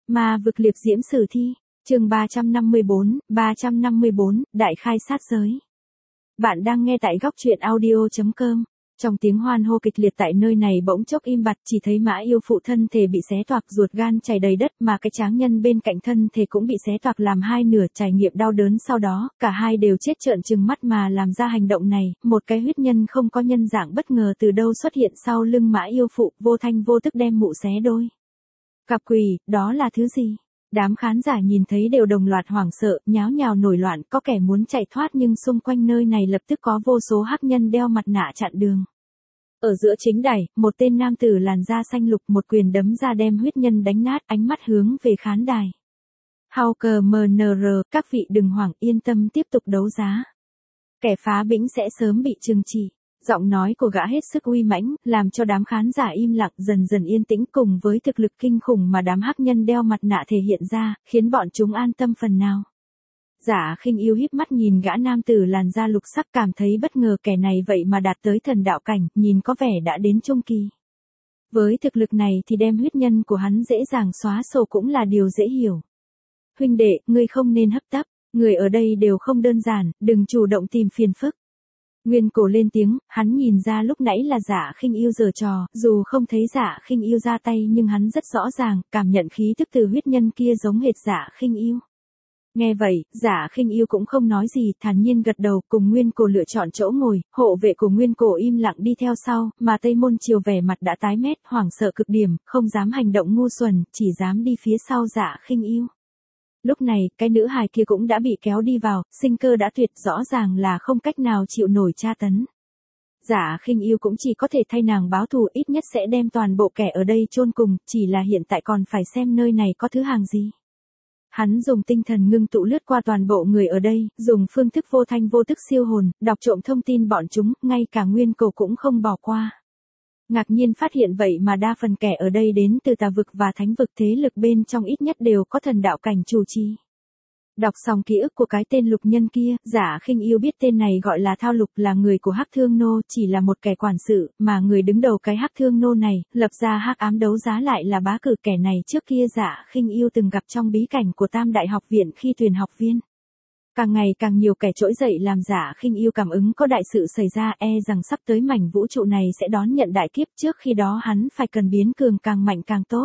Ma vực liệp diễm sử thi, chương 354, đại khai sát giới. Bạn đang nghe tại góc truyện audio.com. Trong tiếng hoan hô kịch liệt tại nơi này bỗng chốc im bặt, chỉ thấy Mã Yêu Phụ thân thể bị xé toạc, ruột gan chảy đầy đất, mà cái tráng nhân bên cạnh thân thể cũng bị xé toạc làm hai nửa, trải nghiệm đau đớn sau đó, cả hai đều chết trợn trừng mắt mà làm ra hành động này. Một cái huyết nhân không có nhân dạng bất ngờ từ đâu xuất hiện sau lưng Mã Yêu Phụ, vô thanh vô tức đem mụ xé đôi. Cặp quỷ, đó là thứ gì? Đám khán giả nhìn thấy đều đồng loạt hoảng sợ, nháo nhào nổi loạn, có kẻ muốn chạy thoát nhưng xung quanh nơi này lập tức có vô số hắc nhân đeo mặt nạ chặn đường. Ở giữa chính đài, một tên nam tử làn da xanh lục một quyền đấm ra đem huyết nhân đánh nát, ánh mắt hướng về khán đài. Hawker MNR, các vị đừng hoảng, yên tâm tiếp tục đấu giá. Kẻ phá bĩnh sẽ sớm bị trừng trị. Giọng nói của gã hết sức uy mãnh, làm cho đám khán giả im lặng dần dần yên tĩnh, cùng với thực lực kinh khủng mà đám hắc nhân đeo mặt nạ thể hiện ra, khiến bọn chúng an tâm phần nào. Giả Khinh Yêu híp mắt nhìn gã nam tử làn da lục sắc, cảm thấy bất ngờ, kẻ này vậy mà đạt tới thần đạo cảnh, nhìn có vẻ đã đến trung kỳ. Với thực lực này thì đem huyết nhân của hắn dễ dàng xóa sổ cũng là điều dễ hiểu. Huynh đệ, ngươi không nên hấp tấp, người ở đây đều không đơn giản, đừng chủ động tìm phiền phức. Nguyên Cổ lên tiếng, hắn nhìn ra lúc nãy là Giả Khinh Yêu giở trò, dù không thấy Giả Khinh Yêu ra tay nhưng hắn rất rõ ràng, cảm nhận khí tức từ huyết nhân kia giống hệt Giả Khinh Yêu. Nghe vậy, Giả Khinh Yêu cũng không nói gì, thản nhiên gật đầu, cùng Nguyên Cổ lựa chọn chỗ ngồi, hộ vệ của Nguyên Cổ im lặng đi theo sau, mà Tây Môn Triều vẻ mặt đã tái mét, hoảng sợ cực điểm, không dám hành động ngu xuẩn, chỉ dám đi phía sau Giả Khinh Yêu. Lúc này, cái nữ hài kia cũng đã bị kéo đi vào, sinh cơ đã tuyệt, rõ ràng là không cách nào chịu nổi tra tấn. Giả Khinh Yêu cũng chỉ có thể thay nàng báo thù, ít nhất sẽ đem toàn bộ kẻ ở đây chôn cùng, chỉ là hiện tại còn phải xem nơi này có thứ hàng gì. Hắn dùng tinh thần ngưng tụ lướt qua toàn bộ người ở đây, dùng phương thức vô thanh vô tức siêu hồn, đọc trộm thông tin bọn chúng, ngay cả Nguyên Cổ cũng không bỏ qua. Ngạc nhiên phát hiện vậy mà đa phần kẻ ở đây đến từ tà vực và thánh vực, thế lực bên trong ít nhất đều có thần đạo cảnh chủ trì. Đọc xong ký ức của cái tên Lục nhân kia, Giả Khinh Yêu biết tên này gọi là Thao Lục, là người của Hắc Thương Nô, chỉ là một kẻ quản sự, mà người đứng đầu cái Hắc Thương Nô này, lập ra Hắc Ám đấu giá lại là Bá Cử. Kẻ này trước kia Giả Khinh Yêu từng gặp trong bí cảnh của Tam Đại Học Viện khi tuyển học viên. Càng ngày càng nhiều kẻ trỗi dậy làm Giả Khinh Yêu cảm ứng có đại sự xảy ra, rằng sắp tới mảnh vũ trụ này sẽ đón nhận đại kiếp, trước khi đó hắn phải cần biến cường càng mạnh càng tốt.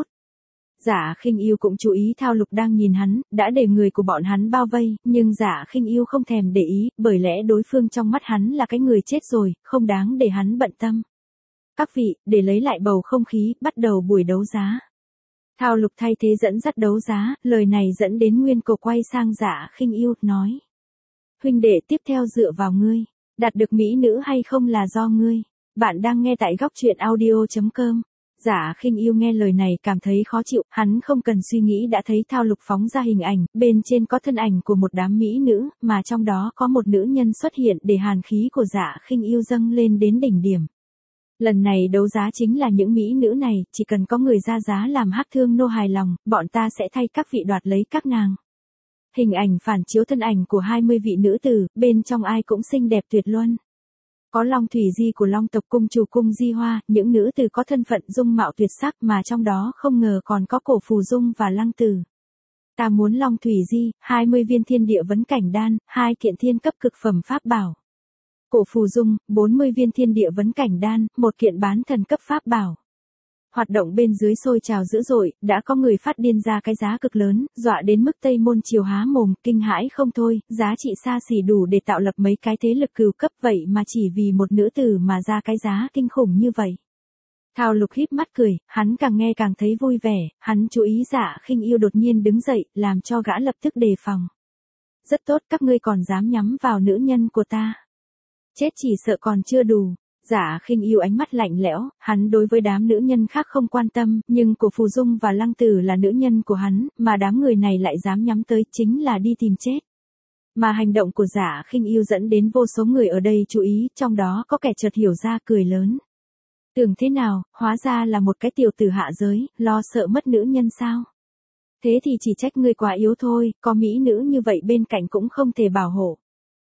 Giả Khinh Yêu cũng chú ý Thao Lục đang nhìn hắn, đã để người của bọn hắn bao vây, nhưng Giả Khinh Yêu không thèm để ý, bởi lẽ đối phương trong mắt hắn là cái người chết rồi, không đáng để hắn bận tâm. Các vị, để lấy lại bầu không khí, bắt đầu buổi đấu giá. Thao Lục thay thế dẫn dắt đấu giá, lời này dẫn đến Nguyên Cổ quay sang Giả Khinh Yêu, nói. Huynh đệ, tiếp theo dựa vào ngươi, đạt được mỹ nữ hay không là do ngươi. Bạn đang nghe tại góc truyện audio.com. Giả Khinh Yêu nghe lời này cảm thấy khó chịu, hắn không cần suy nghĩ đã thấy Thao Lục phóng ra hình ảnh, bên trên có thân ảnh của một đám mỹ nữ, mà trong đó có một nữ nhân xuất hiện, để hàn khí của Giả Khinh Yêu dâng lên đến đỉnh điểm. Lần này đấu giá chính là những mỹ nữ này, chỉ cần có người ra giá làm Hắc Thương Nô hài lòng, bọn ta sẽ thay các vị đoạt lấy các nàng. Hình ảnh phản chiếu thân ảnh của 20 vị nữ tử, bên trong ai cũng xinh đẹp tuyệt luân. Có Long Thủy Di của Long tộc cung chủ Cung Di Hoa, những nữ tử có thân phận dung mạo tuyệt sắc, mà trong đó không ngờ còn có Cổ Phù Dung và Lăng Tử. Ta muốn Long Thủy Di, 20 viên thiên địa vấn cảnh đan, 2 kiện thiên cấp cực phẩm pháp bảo. Cổ Phù Dung, 40 viên thiên địa vấn cảnh đan, 1 kiện bán thần cấp pháp bảo. Hoạt động bên dưới sôi trào dữ dội, đã có người phát điên ra cái giá cực lớn, dọa đến mức Tây Môn Triều há mồm, kinh hãi không thôi, giá trị xa xỉ đủ để tạo lập mấy cái thế lực cửu cấp, vậy mà chỉ vì một nữ tử mà ra cái giá kinh khủng như vậy. Thao Lục híp mắt cười, hắn càng nghe càng thấy vui vẻ, hắn chú ý Giả Khinh Yêu đột nhiên đứng dậy, làm cho gã lập tức đề phòng. Rất tốt, các ngươi còn dám nhắm vào nữ nhân của ta. Chết chỉ sợ còn chưa đủ. Giả Khinh Yêu ánh mắt lạnh lẽo, hắn đối với đám nữ nhân khác không quan tâm, nhưng Cổ Phù Dung và Lăng Tử là nữ nhân của hắn, mà đám người này lại dám nhắm tới, chính là đi tìm chết. Mà hành động của Giả Khinh Yêu dẫn đến vô số người ở đây chú ý, trong đó có kẻ chợt hiểu ra, cười lớn. Tưởng thế nào, hóa ra là một cái tiểu tử hạ giới, lo sợ mất nữ nhân sao? Thế thì chỉ trách ngươi quá yếu thôi, có mỹ nữ như vậy bên cạnh cũng không thể bảo hộ.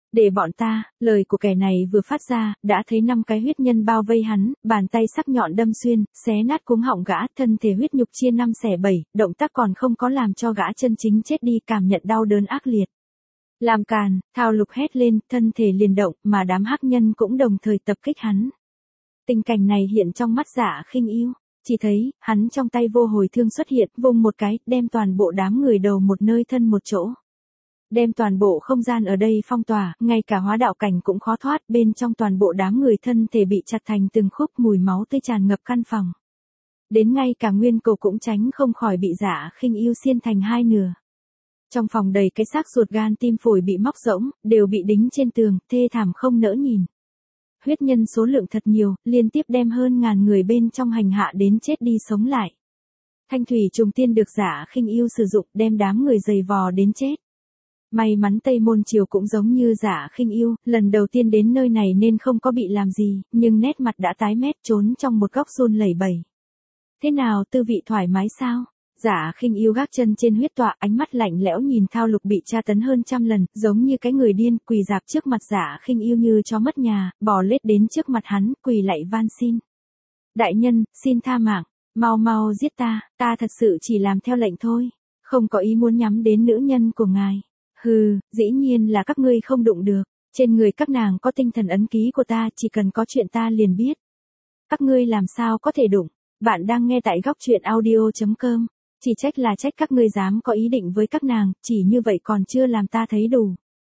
Để bọn ta, lời của kẻ này vừa phát ra, đã thấy 5 cái huyết nhân bao vây hắn, bàn tay sắc nhọn đâm xuyên, xé nát cuống họng gã, thân thể huyết nhục chia 5 xẻ 7, động tác còn không có làm cho gã chân chính chết đi, cảm nhận đau đớn ác liệt. Làm càn, Thao Lục hét lên, thân thể liền động, mà đám hắc nhân cũng đồng thời tập kích hắn. Tình cảnh này hiện trong mắt Dạ Khinh Yêu, chỉ thấy, hắn trong tay vô hồi thương xuất hiện, vung một cái, đem toàn bộ đám người đầu một nơi thân một chỗ. Đem toàn bộ không gian ở đây phong tỏa, ngay cả hóa đạo cảnh cũng khó thoát, bên trong toàn bộ đám người thân thể bị chặt thành từng khúc, mùi máu tươi tràn ngập căn phòng. Đến ngay cả Nguyên Cầu cũng tránh không khỏi bị Dạ Khinh Yêu xiên thành hai nửa. Trong phòng đầy cái xác ruột gan tim phổi bị móc rỗng, đều bị đính trên tường, thê thảm không nỡ nhìn. Huyết nhân số lượng thật nhiều, liên tiếp đem hơn ngàn người bên trong hành hạ đến chết đi sống lại. Thanh thủy trùng tiên được Dạ Khinh Yêu sử dụng, đem đám người giày vò đến chết. May mắn Tây Môn Triều cũng giống như Dạ Khinh Yêu, lần đầu tiên đến nơi này nên không có bị làm gì, nhưng nét mặt đã tái mét, trốn trong một góc run lẩy bẩy. Thế nào, tư vị thoải mái sao? Dạ Khinh Yêu gác chân trên huyết tọa, ánh mắt lạnh lẽo nhìn Thao Lục bị tra tấn hơn 100 lần, giống như cái người điên, quỳ rạp trước mặt Dạ Khinh Yêu như chó mất nhà, bò lết đến trước mặt hắn, quỳ lạy van xin. Đại nhân, xin tha mạng, mau mau giết ta thật sự chỉ làm theo lệnh thôi, không có ý muốn nhắm đến nữ nhân của ngài. Hừ, dĩ nhiên là các ngươi không đụng được, trên người các nàng có tinh thần ấn ký của ta, chỉ cần có chuyện ta liền biết. Các ngươi làm sao có thể đụng? Bạn đang nghe tại góc truyện audio.com. Chỉ trách các ngươi dám có ý định với các nàng, chỉ như vậy còn chưa làm ta thấy đủ.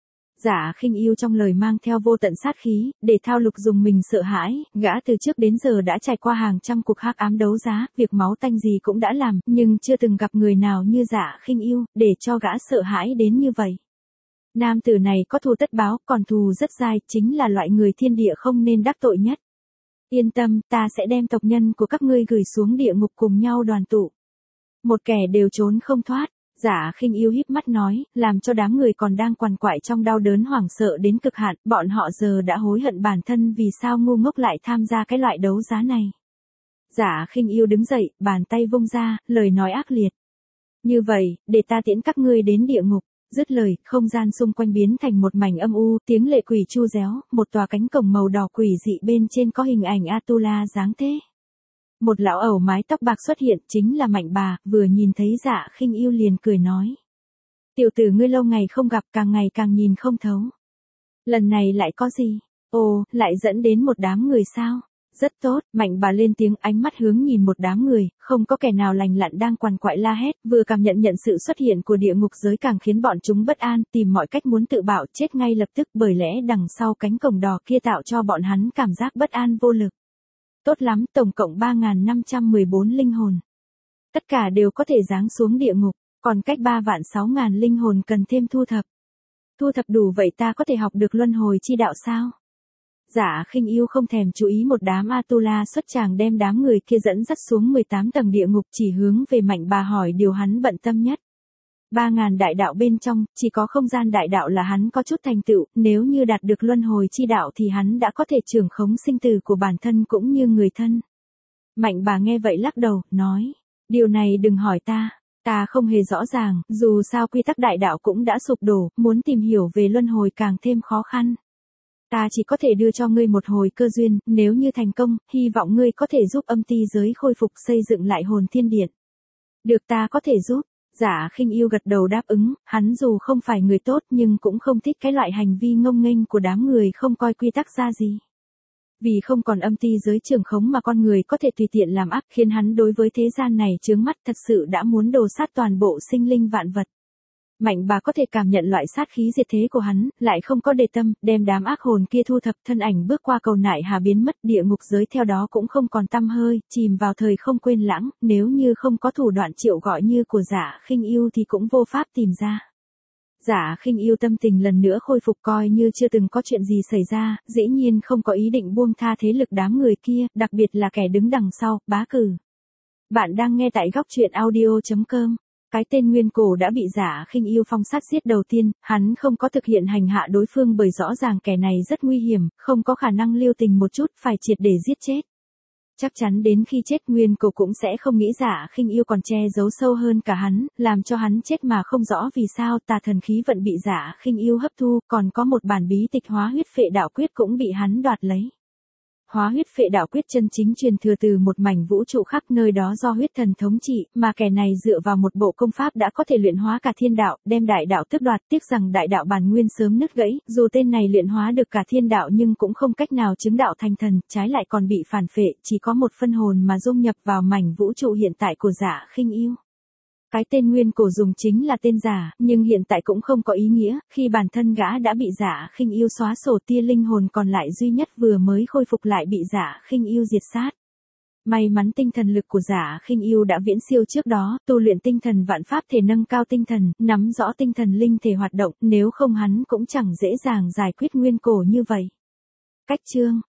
Dạ Khinh Yêu trong lời mang theo vô tận sát khí, để Thao Lục dùng mình sợ hãi, gã từ trước đến giờ đã trải qua hàng trăm cuộc hắc ám đấu giá, việc máu tanh gì cũng đã làm, nhưng chưa từng gặp người nào như Dạ Khinh Yêu, để cho gã sợ hãi đến như vậy. Nam tử này có thù tất báo, còn thù rất dai, chính là loại người thiên địa không nên đắc tội nhất. Yên tâm, ta sẽ đem tộc nhân của các ngươi gửi xuống địa ngục cùng nhau đoàn tụ. Một kẻ đều trốn không thoát. Dạ Khinh Yêu híp mắt nói, làm cho đám người còn đang quằn quại trong đau đớn hoảng sợ đến cực hạn, bọn họ giờ đã hối hận bản thân vì sao ngu ngốc lại tham gia cái loại đấu giá này. Dạ Khinh Yêu đứng dậy, bàn tay vung ra, lời nói ác liệt. Như vậy, để ta tiễn các ngươi đến địa ngục. Dứt lời, không gian xung quanh biến thành một mảnh âm u, tiếng lệ quỷ chu réo, một tòa cánh cổng màu đỏ quỷ dị bên trên có hình ảnh Atula dáng thế. Một lão ẩu mái tóc bạc xuất hiện, chính là Mạnh Bà, vừa nhìn thấy Dạ Khinh Yêu liền cười nói. Tiểu tử ngươi lâu ngày không gặp, càng ngày càng nhìn không thấu. Lần này lại có gì? Ồ, lại dẫn đến một đám người sao? Rất tốt, Mạnh Bà lên tiếng, ánh mắt hướng nhìn một đám người, không có kẻ nào lành lặn đang quằn quại la hét, vừa cảm nhận sự xuất hiện của địa ngục giới càng khiến bọn chúng bất an, tìm mọi cách muốn tự bạo chết ngay lập tức, bởi lẽ đằng sau cánh cổng đỏ kia tạo cho bọn hắn cảm giác bất an vô lực. Tốt lắm, tổng cộng 3.514 linh hồn. Tất cả đều có thể giáng xuống địa ngục, còn cách 3.600.000 linh hồn cần thêm thu thập. Thu thập đủ vậy ta có thể học được luân hồi chi đạo sao? Dạ Khinh Yêu không thèm chú ý một đám Atula xuất tràng đem đám người kia dẫn dắt xuống 18 tầng địa ngục, chỉ hướng về Mạnh Bà hỏi điều hắn bận tâm nhất. 3.000 đại đạo bên trong, chỉ có không gian đại đạo là hắn có chút thành tựu, nếu như đạt được luân hồi chi đạo thì hắn đã có thể trưởng khống sinh tử của bản thân cũng như người thân. Mạnh Bà nghe vậy lắc đầu, nói, điều này đừng hỏi ta không hề rõ ràng, dù sao quy tắc đại đạo cũng đã sụp đổ, muốn tìm hiểu về luân hồi càng thêm khó khăn. Ta chỉ có thể đưa cho ngươi một hồi cơ duyên, nếu như thành công, hy vọng ngươi có thể giúp âm ti giới khôi phục xây dựng lại hồn thiên điện. Được, ta có thể giúp. Dạ Khinh Yêu gật đầu đáp ứng, hắn dù không phải người tốt nhưng cũng không thích cái loại hành vi ngông nghênh của đám người không coi quy tắc ra gì. Vì không còn âm ti giới trưởng khống mà con người có thể tùy tiện làm ác, khiến hắn đối với thế gian này chướng mắt, thật sự đã muốn đồ sát toàn bộ sinh linh vạn vật. Mạnh Bà có thể cảm nhận loại sát khí diệt thế của hắn, lại không có để tâm, đem đám ác hồn kia thu thập, thân ảnh bước qua cầu nại hà biến mất, địa ngục giới theo đó cũng không còn tăm hơi, chìm vào thời không quên lãng, nếu như không có thủ đoạn triệu gọi như của Dạ Khinh Yêu thì cũng vô pháp tìm ra. Dạ Khinh Yêu tâm tình lần nữa khôi phục, coi như chưa từng có chuyện gì xảy ra, dĩ nhiên không có ý định buông tha thế lực đám người kia, đặc biệt là kẻ đứng đằng sau, Bá Cử. Bạn đang nghe tại góc truyện audio.com. Cái tên Nguyên Cổ đã bị Dạ Khinh Yêu phong sát giết đầu tiên, hắn không có thực hiện hành hạ đối phương bởi rõ ràng kẻ này rất nguy hiểm, không có khả năng lưu tình một chút, phải triệt để giết chết. Chắc chắn đến khi chết Nguyên Cổ cũng sẽ không nghĩ Dạ Khinh Yêu còn che giấu sâu hơn cả hắn, làm cho hắn chết mà không rõ vì sao tà thần khí vận bị Dạ Khinh Yêu hấp thu, còn có một bản bí tịch Hóa Huyết Phệ Đạo Quyết cũng bị hắn đoạt lấy. Hóa huyết phệ đạo quyết chân chính truyền thừa từ một mảnh vũ trụ khác, nơi đó do huyết thần thống trị, mà kẻ này dựa vào một bộ công pháp đã có thể luyện hóa cả thiên đạo, đem đại đạo tước đoạt, tiếc rằng đại đạo bản nguyên sớm nứt gãy, dù tên này luyện hóa được cả thiên đạo nhưng cũng không cách nào chứng đạo thành thần, trái lại còn bị phản phệ, chỉ có một phân hồn mà dung nhập vào mảnh vũ trụ hiện tại của Dạ Khinh Yêu. Cái tên Nguyên Cổ dùng chính là tên giả, nhưng hiện tại cũng không có ý nghĩa, khi bản thân gã đã bị Dạ Khinh Yêu xóa sổ, tia linh hồn còn lại duy nhất vừa mới khôi phục lại bị Dạ Khinh Yêu diệt sát. May mắn tinh thần lực của Dạ Khinh Yêu đã viễn siêu trước đó, tu luyện tinh thần vạn pháp thể nâng cao tinh thần, nắm rõ tinh thần linh thể hoạt động, nếu không hắn cũng chẳng dễ dàng giải quyết Nguyên Cổ như vậy. Cách chương